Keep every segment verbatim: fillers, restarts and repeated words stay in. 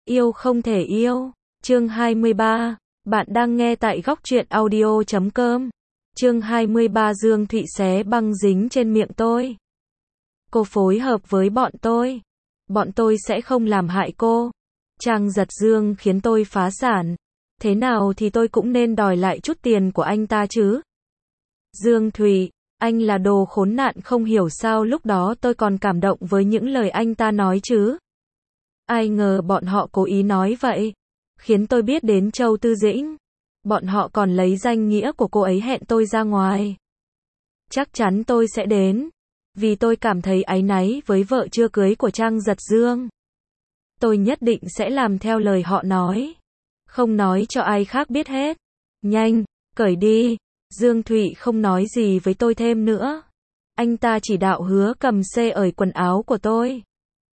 Yêu không thể yêu. Chương hai mươi ba. Bạn đang nghe tại góc truyện audio chấm com. Chương hai mươi ba. Dương Thụy xé băng dính trên miệng tôi. Cô phối hợp với bọn tôi. Bọn tôi sẽ không làm hại cô. Trang giật Dương khiến tôi phá sản. Thế nào thì tôi cũng nên đòi lại chút tiền của anh ta chứ. Dương Thụy, anh là đồ khốn nạn, không hiểu sao lúc đó tôi còn cảm động với những lời anh ta nói chứ. Ai ngờ bọn họ cố ý nói vậy, khiến tôi biết đến Châu Tư Dĩnh. Bọn họ còn lấy danh nghĩa của cô ấy hẹn tôi ra ngoài. Chắc chắn tôi sẽ đến, vì tôi cảm thấy áy náy với vợ chưa cưới của Trang Giật Dương. Tôi nhất định sẽ làm theo lời họ nói, không nói cho ai khác biết hết. Nhanh, cởi đi. Dương Thụy không nói gì với tôi thêm nữa. Anh ta chỉ đạo Hứa Cầm xê ởi quần áo của tôi.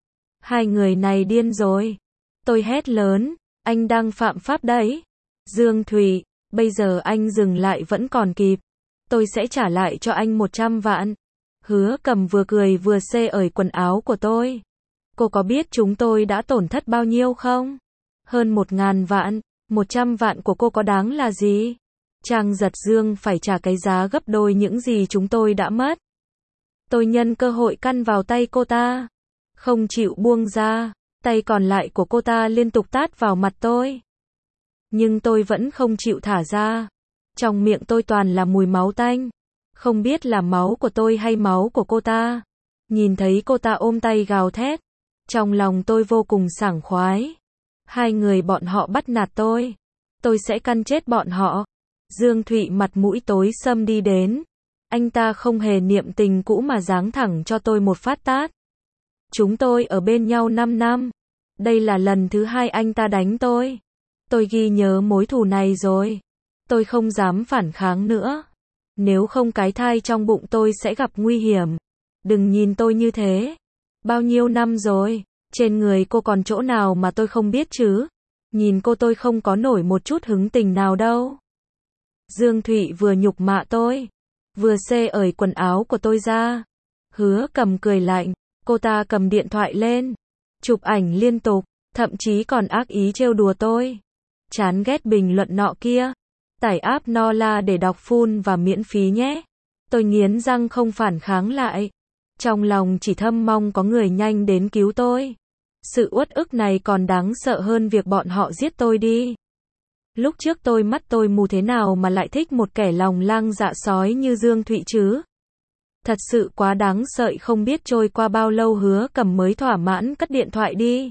Hai người này điên rồi. Tôi hét lớn, anh đang phạm pháp đấy. Dương Thụy, bây giờ anh dừng lại vẫn còn kịp. Tôi sẽ trả lại cho anh một trăm vạn. Hứa Cầm vừa cười vừa xê ởi quần áo của tôi. Cô có biết chúng tôi đã tổn thất bao nhiêu không? Hơn một ngàn vạn. Một trăm vạn của cô có đáng là gì? Trang Giật Dương phải trả cái giá gấp đôi những gì chúng tôi đã mất. Tôi nhân cơ hội căn vào tay cô ta, không chịu buông ra. Tay còn lại của cô ta liên tục tát vào mặt tôi, nhưng tôi vẫn không chịu thả ra. Trong miệng tôi toàn là mùi máu tanh, không biết là máu của tôi hay máu của cô ta. Nhìn thấy cô ta ôm tay gào thét, trong lòng tôi vô cùng sảng khoái. Hai người bọn họ bắt nạt tôi, tôi sẽ căn chết bọn họ. Dương Thụy mặt mũi tối sầm đi đến. Anh ta không hề niệm tình cũ mà giáng thẳng cho tôi một phát tát. Chúng tôi ở bên nhau năm năm. Đây là lần thứ hai anh ta đánh tôi. Tôi ghi nhớ mối thù này rồi. Tôi không dám phản kháng nữa. Nếu không cái thai trong bụng tôi sẽ gặp nguy hiểm. Đừng nhìn tôi như thế. Bao nhiêu năm rồi, trên người cô còn chỗ nào mà tôi không biết chứ? Nhìn cô tôi không có nổi một chút hứng tình nào đâu. Dương Thụy vừa nhục mạ tôi, vừa xê ởi quần áo của tôi ra. Hứa Cầm cười lạnh, cô ta cầm điện thoại lên, chụp ảnh liên tục, thậm chí còn ác ý trêu đùa tôi. Chán ghét bình luận nọ kia. Tải app Nola để đọc full và miễn phí nhé. Tôi nghiến răng không phản kháng lại. Trong lòng chỉ thầm mong có người nhanh đến cứu tôi. Sự uất ức này còn đáng sợ hơn việc bọn họ giết tôi đi. Lúc trước tôi mắt tôi mù thế nào mà lại thích một kẻ lòng lang dạ sói như Dương Thụy chứ? Thật sự quá đáng sợ. Không biết trôi qua bao lâu Hứa Cầm mới thỏa mãn cất điện thoại đi,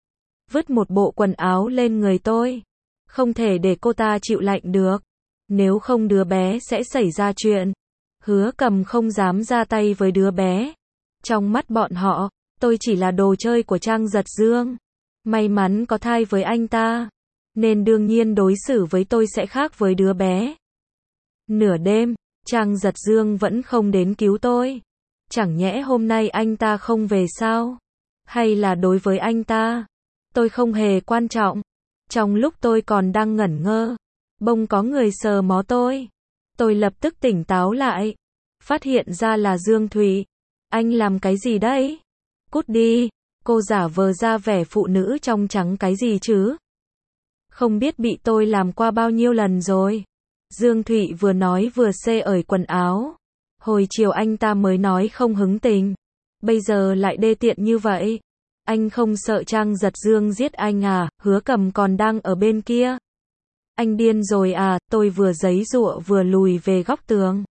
vứt một bộ quần áo lên người tôi. Không thể để cô ta chịu lạnh được, nếu không đứa bé sẽ xảy ra chuyện. Hứa Cầm không dám ra tay với đứa bé. Trong mắt bọn họ, tôi chỉ là đồ chơi của Trang Giật Dương. May mắn có thai với anh ta, nên đương nhiên đối xử với tôi sẽ khác với đứa bé. Nửa đêm, Trang Giật Dương vẫn không đến cứu tôi. Chẳng nhẽ hôm nay anh ta không về sao? Hay là đối với anh ta, tôi không hề quan trọng? Trong lúc tôi còn đang ngẩn ngơ, bỗng có người sờ mó tôi. Tôi lập tức tỉnh táo lại, phát hiện ra là Dương Thụy. Anh làm cái gì đấy? Cút đi. Cô giả vờ ra vẻ phụ nữ trong trắng cái gì chứ? Không biết bị tôi làm qua bao nhiêu lần rồi. Dương Thụy vừa nói vừa xê ởi quần áo. Hồi chiều anh ta mới nói không hứng tình, bây giờ lại đê tiện như vậy. Anh không sợ Trang Giật Dương giết anh à? Hứa Cầm còn đang ở bên kia. Anh điên rồi à? Tôi vừa giãy giụa vừa lùi về góc tường.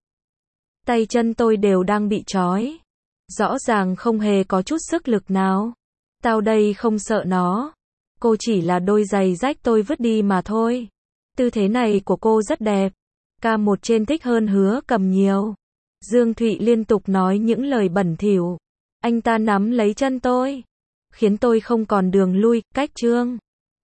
Tay chân tôi đều đang bị trói. Rõ ràng không hề có chút sức lực nào. Tao đây không sợ nó. Cô chỉ là đôi giày rách tôi vứt đi mà thôi. Tư thế này của cô rất đẹp. Ca một trên thích hơn Hứa Cầm nhiều. Dương Thụy liên tục nói những lời bẩn thỉu. Anh ta nắm lấy chân tôi, khiến tôi không còn đường lui. Cách chương